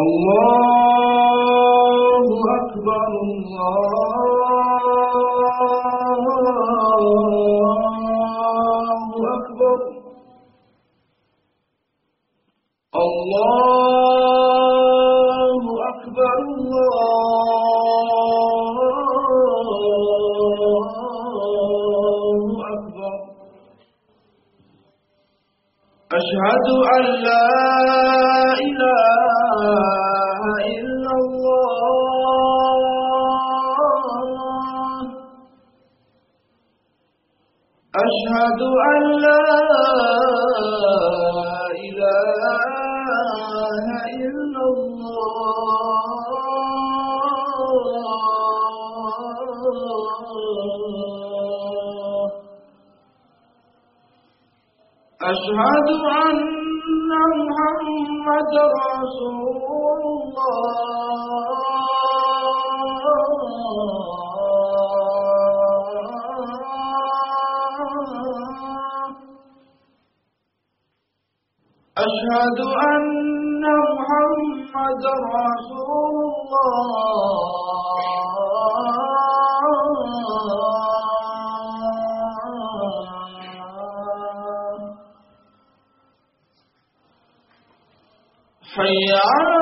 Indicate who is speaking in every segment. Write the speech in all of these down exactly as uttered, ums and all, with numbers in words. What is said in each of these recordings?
Speaker 1: الله أكبر الله أكبر الله أكبر الله أكبر أشهد أن لا إله إلا الله أشهد أن لا إله إلا الله أشهد أن محمد رسول الله أشهد أن محمد رسول الله حي على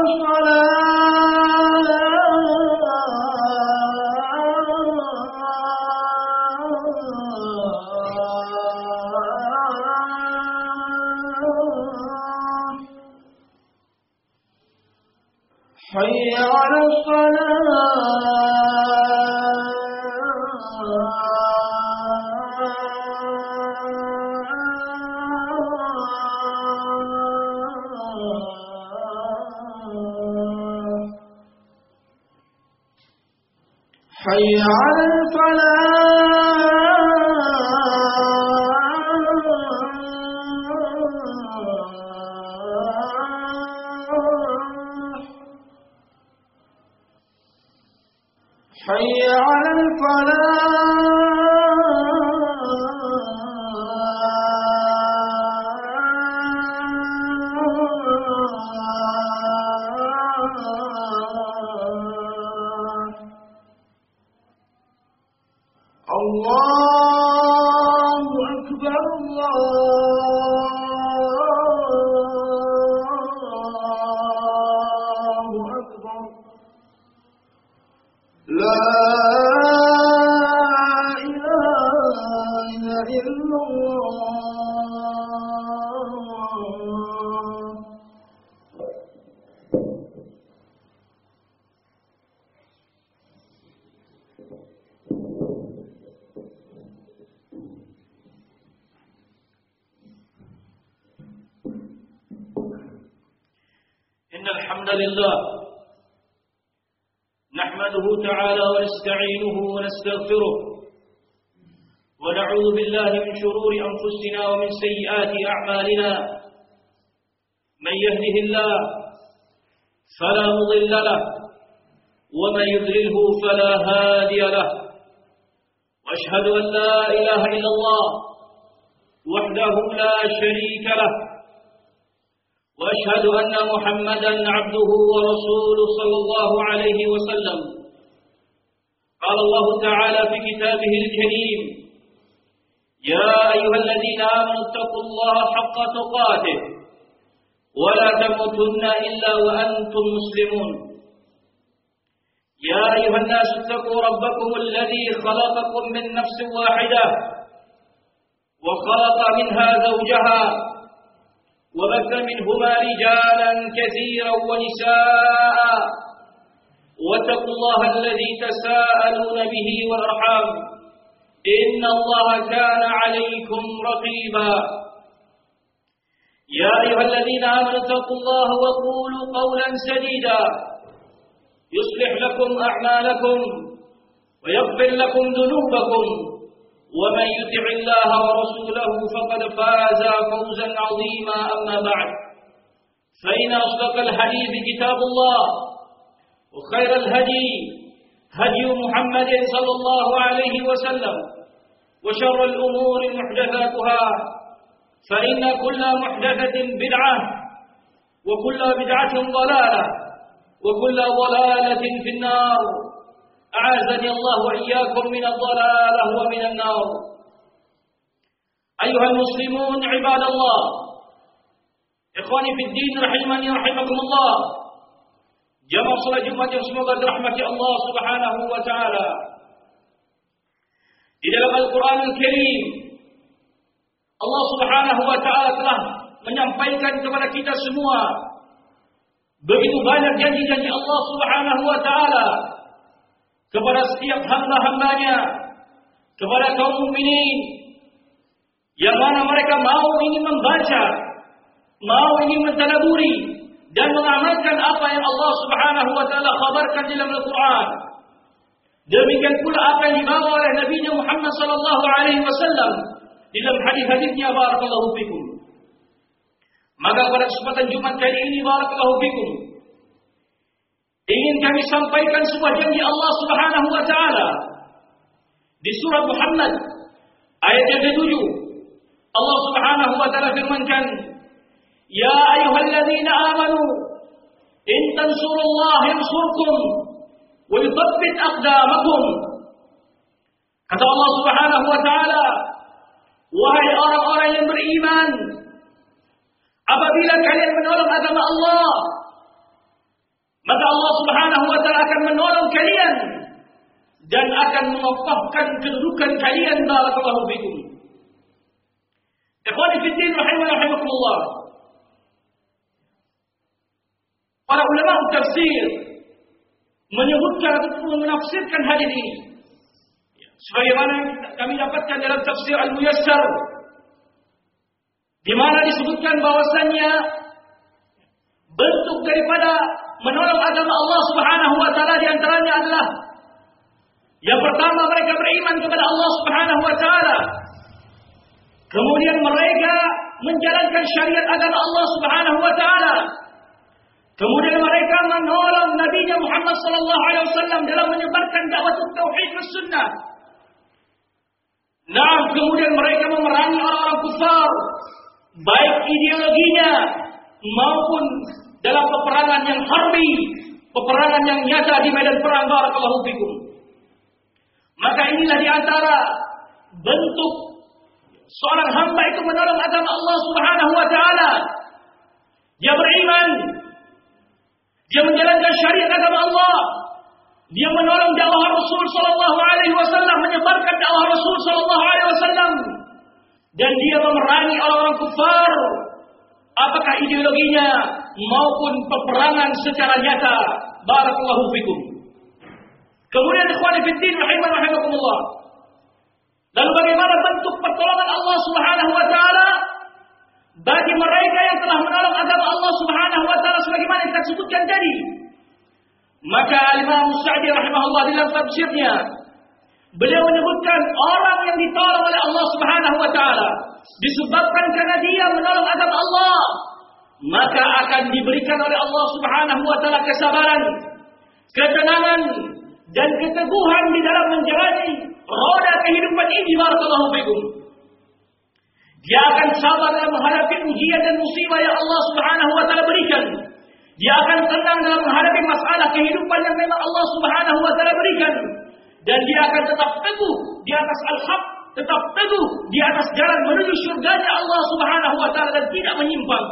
Speaker 1: الصلاة حي على الصلاة حي على الفلاح حي على الفلاح الله أكبر الله أكبر لا إله إلا الله
Speaker 2: إن الحمد لله نحمده تعالى ونستعينه ونستغفره ونعوذ بالله من شرور أنفسنا ومن سيئات أعمالنا من يهده الله فلا مضل له ومن يضلله فلا هادي له وأشهد أن لا إله إلا الله وحده لا شريك له وأشهد أن محمدًا عبده ورسوله صلى الله عليه وسلم قال الله تعالى في كتابه الكريم يا أيها الذين آمنوا اتقوا الله حق تقاته ولا تموتن إلا وأنتم مسلمون يا أيها الناس اتقوا ربكم الذي خلقكم من نفس واحدة وخلق منها زوجها وبث منهما رجالا كثيرا ونساء واتقوا الله الذي تساءلون به والأرحام إن الله كان عليكم رقيبا يا أيها الذين آمنوا اتقوا الله وقولوا قولا سديدا يصلح لكم أعمالكم ويغفر لكم ذنوبكم ومن يطع الله ورسوله فقد فاز فوزا عظيما أما بعد فإن أصدق الحديث كتاب الله وخير الهدي هدي محمد صلى الله عليه وسلم وشر الأمور محدثاتها فإن كل محدثة بدعة وكل بدعة ضلالة وكل ضلالة في النار. أعاذني الله وإياكم من الضلالة ومن النار. أيها المسلمون عباد الله، إخواني في الدين rahimani rahimakumullah. Jamaah salat Jumat yang semoga dirahmati Allah Subhanahu wa taala. Di dalam Al-Qur'an Al-Karim, Allah Subhanahu wa taala telah menyampaikan kepada kita semua begitu banyak janji-janji Allah Subhanahu wa taala kepada setiap hamba-hambanya, kepada kaum mukminin, yang mana mereka mau ingin membaca, mau ingin mentadaburi dan mengamalkan apa yang Allah Subhanahu wa taala khabarkan dalam Al-Qur'an. Demikian pula apa yang dibawa oleh Nabi Muhammad sallallahu alaihi wasallam dalam hadis-hadisnya, barakallahu fikum. Maka pada kesempatan Jumat kali ini, barakallahu fikum, ingin kami sampaikan sebuah janji Allah Subhanahu wa taala di surat Muhammad ayat yang ketujuh. Allah Subhanahu wa taala firmankan, "Ya ayyuhalladzina amanu in tansurullaha yansurkum wa yuthabbit aqdamakum." Kata Allah Subhanahu wa taala, wahai orang-orang yang beriman, apabila kalian menolong agama Allah, maka Allah Subhanahu wa taala akan menolong kalian dan akan mengokohkan kedudukan kalian, barakallahu fikum. Ikhwani fi din rahimani rahimakumullah. Para ulama tafsir menyebutkan ataupun menafsirkan hadis ini sebagaimana kami dapatkan dalam tafsir Al-Muyassar, di mana disebutkan bahwasannya bentuk daripada menolong agama Allah Subhanahu wa taala di antaranya adalah yang pertama, mereka beriman kepada Allah Subhanahu wa taala. Kemudian mereka menjalankan syariat agama Allah Subhanahu wa taala. Kemudian mereka menolong Nabi Muhammad sallallahu alaihi wasallam dalam menyebarkan dakwah tauhid dan sunnah. Nah, kemudian mereka memerangi orang-orang kufar, baik ideologinya maupun dalam peperangan yang harbi, peperangan yang nyata di medan perang, barakallahu fikum. Maka inilah di antara bentuk seorang hamba itu menolong agama Allah Subhanahu wa taala. Dia beriman, dia menjalankan syariat agama Allah, dia menolong dakwah Rasul sallallahu alaihi wasallam, menyebarkan dakwah Rasul sallallahu alaihi wasallam, dan dia memerangi orang-orang kufar, apakah ideologinya maupun peperangan secara nyata, barakallahu fikum. Kemudian ikhwani fi din rahimani rahimakumullah, lalu bagaimana bentuk pertolongan Allah Subhanahu wa taala bagi mereka yang telah menolong agama Allah Subhanahu wa taala sebagaimana yang kita sebutkan tadi? Maka Imam Sa'di rahimahullah dalam tafsirnya, beliau menyebutkan orang yang ditolong oleh Allah Subhanahu wa taala disebabkan karena dia menolong agama Allah, maka akan diberikan oleh Allah Subhanahu wa taala kesabaran, ketenangan dan keteguhan di dalam menjalani roda kehidupan ini, barakallahu fikum. Dia akan sabar dalam menghadapi ujian dan musibah yang Allah Subhanahu wa taala berikan. Dia akan tenang dalam menghadapi masalah kehidupan yang memang Allah Subhanahu wa taala berikan, dan dia akan tetap teguh di atas al-haq, tetap teguh di atas jalan menuju surganya Allah Subhanahu wa taala dan tidak menyimpang.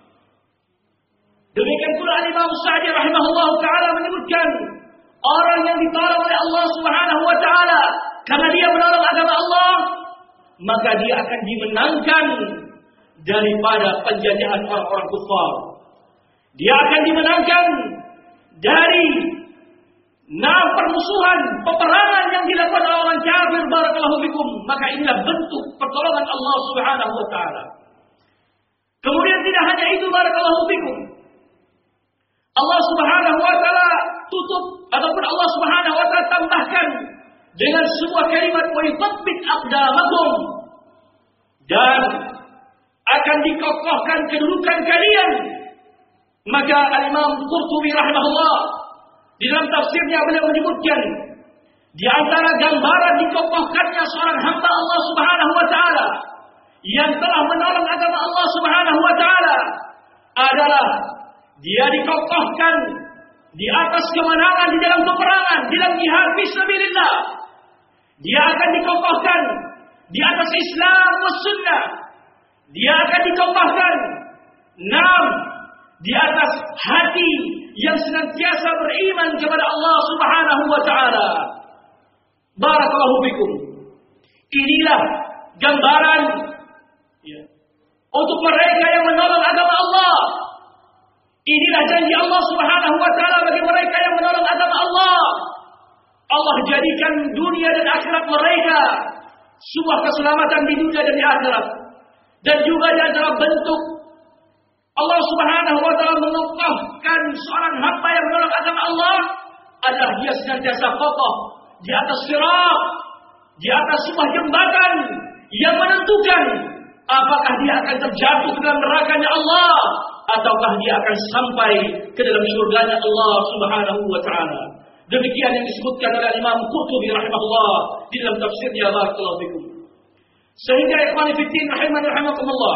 Speaker 2: Demikian pula Imam Sa'di rahimahullah taala menyebutkan orang yang ditolong oleh Allah Subhanahu wa taala karena dia menolong agama Allah, maka dia akan dimenangkan daripada penjajahan orang-orang kufar. Dia akan dimenangkan dari nah permusuhan, peperangan yang dilakukan oleh orang kafir, barakallahu fikum. Maka inilah bentuk pertolongan Allah Subhanahu wa taala. Kemudian tidak hanya itu, barakallahu fikum, Allah Subhanahu wa taala tutup ataupun Allah Subhanahu wa taala tambahkan dengan sebuah kalimat wa yuthabbit aqdamakum, dan akan dikokohkan kedudukan kalian. Maka Al-Imam Qurtubi rahimahullah di dalam tafsirnya beliau menyebutkan di antara gambaran dikokohkannya seorang hamba Allah Subhanahu wa taala yang telah menolong agama Allah Subhanahu wa taala adalah dia dikokohkan di atas kemenangan di dalam peperangan, di dalam jihad fisabilillah. Dia akan dikokohkan di atas Islam was sunnah. Dia akan dikokohkan enam di atas hati yang senantiasa beriman kepada Allah Subhanahu wa taala. Barakallahu fikum. Inilah gambaran ya, untuk mereka yang menolong agama Allah. Inilah janji Allah Subhanahu wa taala bagi mereka yang menolong agama Allah. Allah jadikan dunia dan akhirat mereka sebuah keselamatan di dunia dan di akhirat. Dan juga di antara bentuk Allah Subhanahu wa taala mengokohkan seorang hamba yang menolong agama Allah adalah dia senantiasa kokoh di atas sirat, di atas sebuah jembatan yang menentukan apakah dia akan terjatuh ke dalam nerakanya Allah ataukah dia akan sampai ke dalam surganya Allah Subhanahu wa taala. Demikian yang disebutkan oleh Imam Qurtubi rahimahullah di dalam tafsirnya. Barakallahu fikum. Sehingga ikhwani fiddin rahimani rahimakumullah,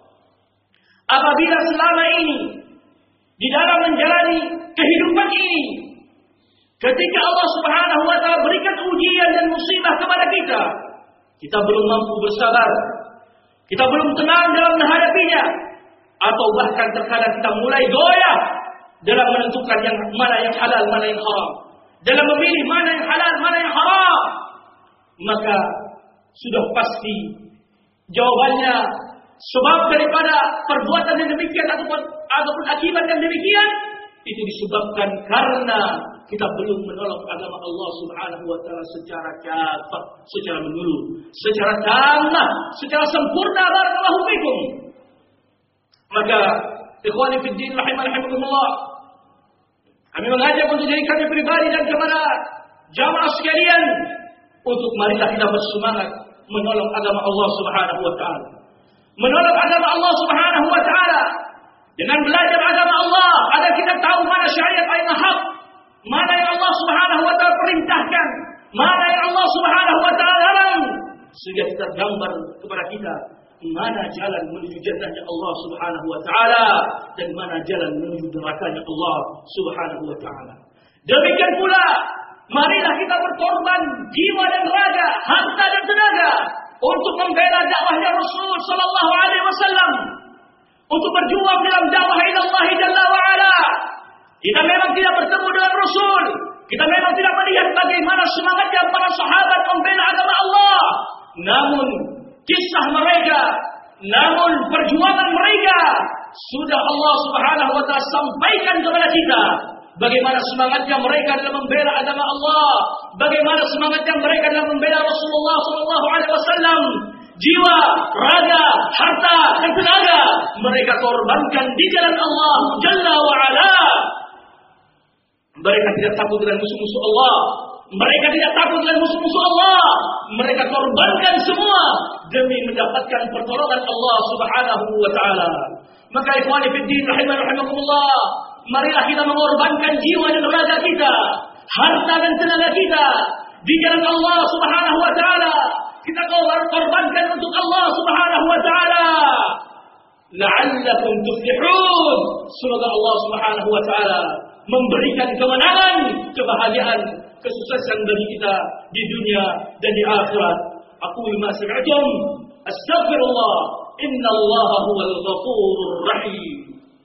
Speaker 2: apabila selama ini di dalam menjalani kehidupan ini, ketika Allah Subhanahu wa taala berikan ujian dan musibah kepada kita, kita belum mampu bersabar, kita belum tenang dalam menghadapinya, atau bahkan terkadang kita mulai goyah dalam menentukan yang mana yang halal, mana yang haram, dalam memilih mana yang halal, mana yang haram, maka sudah pasti jawabannya sebab daripada perbuatan yang demikian ataupun, ataupun akibat yang demikian itu disebabkan karena kita belum menolong agama Allah Subhanahu wa taala secara kafah, secara menyeluruh, secara tamat, secara sempurna. Barakallahu fikum. Maka ikhwani fid din rahimakumullah, kami mengajak untuk diri kami pribadi dan kepada jamaah sekalian untuk marilah kita bersemangat menolong agama Allah Subhanahu wa taala. Menolong agama Allah Subhanahu wa taala dengan belajar agama Allah agar kita tahu mana syariat yang hak, mana yang Allah Subhanahu wa taala perintahkan, mana yang Allah Subhanahu wa taala larang, sehingga kita gambar kepada kita mana jalan menuju jannahnya Allah Subhanahu wa taala dan mana jalan menuju nerakanya Allah Subhanahu wa taala. Demikian pula marilah kita berkorban jiwa dan raga, harta dan tenaga untuk membela dakwahnya Rasul sallallahu alaihi wasallam, untuk berjuang dalam dakwah ila Allah Jalla wa Ala. Kita memang tidak bertemu dengan Rasul, kita memang tidak melihat bagaimana semangatnya para sahabat membela agama Allah. Namun kisah mereka, namun perjuangan mereka sudah Allah Subhanahu wa taala sampaikan kepada kita. Bagaimana semangatnya mereka dalam membela agama Allah, bagaimana semangatnya mereka dalam membela Rasulullah sallallahu alaihi wasallam. Jiwa, raga, harta dan tenaga mereka korbankan di jalan Allah Jalla wa Ala. Mereka tidak takut dengan musuh-musuh Allah, mereka tidak takut dengan musuh-musuh Allah. Mereka korbankan semua demi mendapatkan pertolongan Allah Subhanahu wa taala. Maka ikhwani fid din rahimakumullah, marilah kita mengorbankan jiwa dan raga kita, harta dan tenaga kita di jalan Allah Subhanahu wa taala. Kita korbankan untuk Allah Subhanahu wa taala. La'allakum tuflihun. Semoga Allah Subhanahu wa taala memberikan kemenangan, kebahagiaan, kesuksesan bagi kita di dunia dan di akhirat. Aqulu ma sami'tum, astaghfirullah, innallaha huwal ghafurur rahim.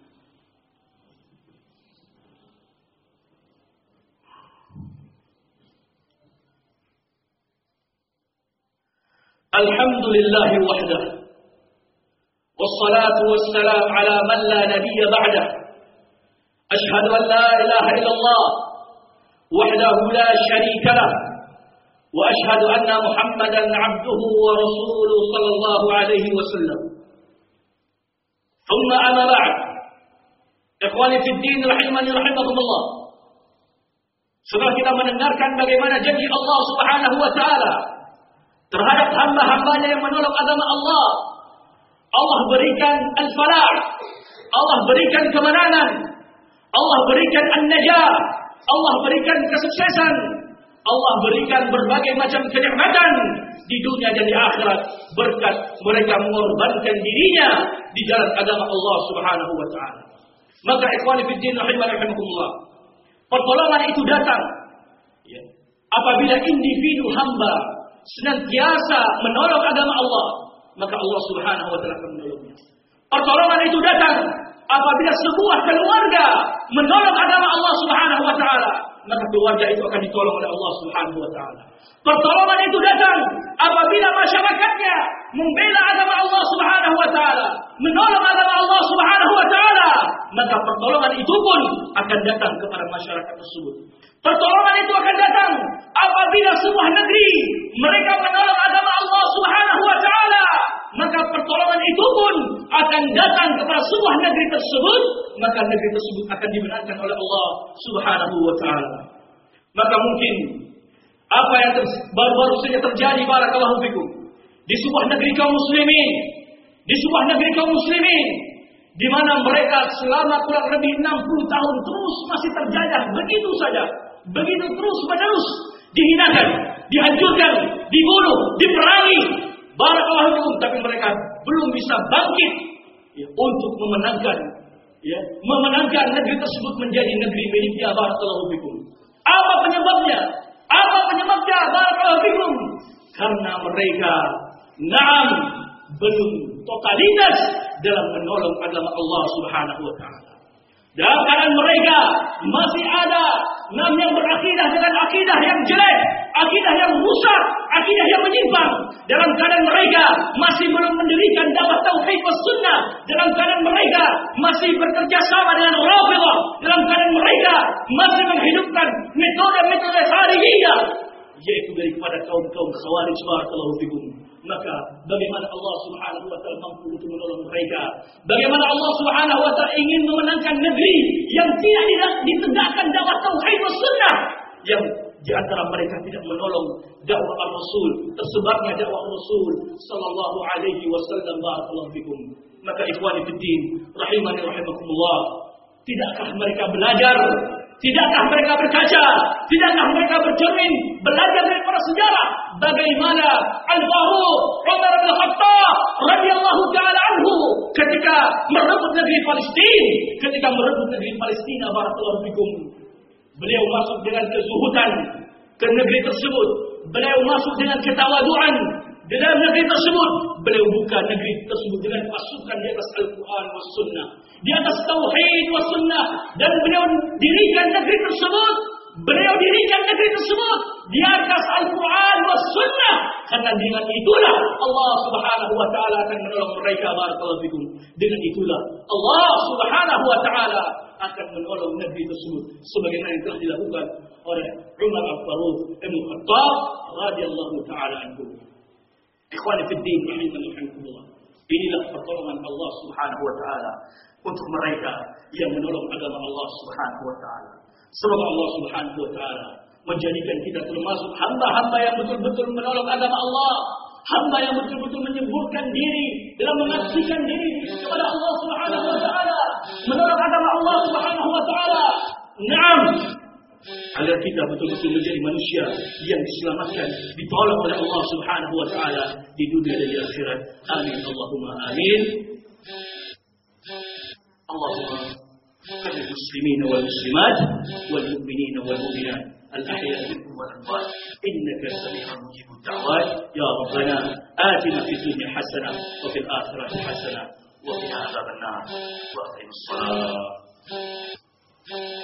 Speaker 2: Alhamdulillahi wahdah, wassalatu wassalam ala man la nabiyya ba'dah. Ashhadu an la ilaha illallah wahdahu la sharika lah, wa ashhadu anna Muhammadan abduhu wa rasuluhu sallallahu alaihi wasallam. Thumma amma ba'd. Ikhwani fid din rahimani rahimakumullah. Setelah kita mendengarkan bagaimana janji Allah Subhanahu wa taala terhadap hamba-hambanya yang menolong agama Allah, Allah berikan al-falah, Allah berikan kemenangan, Allah berikan an-najah, Allah berikan kesuksesan, Allah berikan berbagai macam kenikmatan di dunia dan di akhirat berkat mereka mengorbankan dirinya di jalan agama Allah Subhanahu wa taala. Maka ikhwani fid din rahimakumullah, pertolongan itu datang ya, apabila individu hamba senantiasa menolong agama Allah, maka Allah Subhanahu wa taala akan menolongnya. Pertolongan itu datang apabila sebuah keluarga menolong agama Allah Subhanahu wa taala, maka keluarga itu akan ditolong oleh Allah Subhanahu wa taala. Pertolongan itu datang apabila masyarakatnya membela agama Allah Subhanahu wa taala, menolong agama Allah Subhanahu wa taala, maka pertolongan itu pun akan datang kepada masyarakat tersebut. Pertolongan itu akan datang apabila sebuah negeri mereka menolong agama Allah Subhanahu wa taala, maka pertolongan itu pun akan datang kepada sebuah negeri tersebut, maka negeri tersebut akan dibenarkan oleh Allah Subhanahu wa taala. Maka mungkin apa yang baru-baru saja terjadi barakallahu fikum di sebuah negeri kaum muslimin, di sebuah negeri kaum muslimin di mana mereka selama kurang lebih enam puluh tahun terus masih terjajah begitu saja, begitu terus menerus dihinakan, dihancurkan, dibunuh, diperangi, barakallahu fikum, tapi mereka belum bisa bangkit ya, untuk memenangkan ya, memenangkan negeri tersebut menjadi negeri miliknya, barakallahu fikum. Apa penyebabnya? Apa penyebabnya? Barakallahu fikum. Karena mereka naam belum totalitas dalam menolong agama Allah Subhanahu wa taala. Dalam keadaan mereka masih ada nam yang berakidah dengan akidah yang jelek, akidah yang rusak, akidah yang menyimpang. Dalam keadaan mereka masih belum mendirikan dakwah tauhid was sunnah. Dalam keadaan mereka masih bekerja sama dengan Rafidhah. Dalam keadaan mereka masih menghidupkan metode-metode kharijiyah, yaitu daripada kaum-kaum Khawarij, barakallahu fikum. Maka bagaimana Allah Subhanahu wa taala mampu untuk menolong mereka? Bagaimana Allah Subhanahu wa taala ingin memenangkan negeri yang tidak ditegakkan dakwah tauhid was sunnah, yang di antara mereka tidak menolong dakwah Rasul, tersebarnya dakwah Rasul sallallahu alaihi wasallam, barakallahu fikum. Maka ikhwani fid din, rahimani rahimakumullah, tidakkah mereka belajar? Tidakkah mereka berkaca? Tidakkah mereka bercermin, belajar dari para sejarah bagaimana Al-Faruq Umar bin Khattab radhiyallahu taala anhu ketika merebut negeri Palestina, ketika merebut negeri Palestina, barakallahu fikum, beliau masuk dengan kezuhudan ke negeri tersebut. Beliau masuk dengan ketawaduan di dalam negeri tersebut. Beliau buka negeri tersebut dengan pasukan di atas Al-Quran was sunnah, di atas tauhid was sunnah, dan beliau dirikan negeri tersebut. Beliau dirikan negeri tersebut di atas Al-Quran was sunnah, karena dengan itulah Allah Subhanahu wa taala akan menolong mereka, barakallahu fikum. Dengan itulah Allah Subhanahu wa taala akan menolong negeri tersebut, sebagaimana yang telah dilakukan oleh Umar Al-Faruq Ibn Khattab radhiyallahu taala anhu. Ikhwani fid din, rahimakumullah. Inilah pertolongan Allah Subhanahu wa taala untuk mereka yang menolong agama Allah Subhanahu wa taala. Semoga Allah Subhanahu wa taala menjadikan kita termasuk hamba-hamba yang betul-betul menolong agama Allah, hamba yang betul-betul menyembuhkan diri dalam mengaksikan diri kepada Allah Subhanahu wa taala, menolong agama Allah Subhanahu wa taala. Naam, agar kita betul-betul menjadi manusia yang diselamatkan, ditolong oleh Allah Subhanahu wa taala di dunia dan di akhirat. Amin Allahumma amin. Allahumma qul lil muslimina wal muslimat wal mu'minina wal mu'minat al-ahya'i minhum wal amwat innaka sami'un mujibud da'wat ya rabbana atina fid dunya hasanah wa fil akhirati hasanah wa qina adzabannar wa aqimus salat.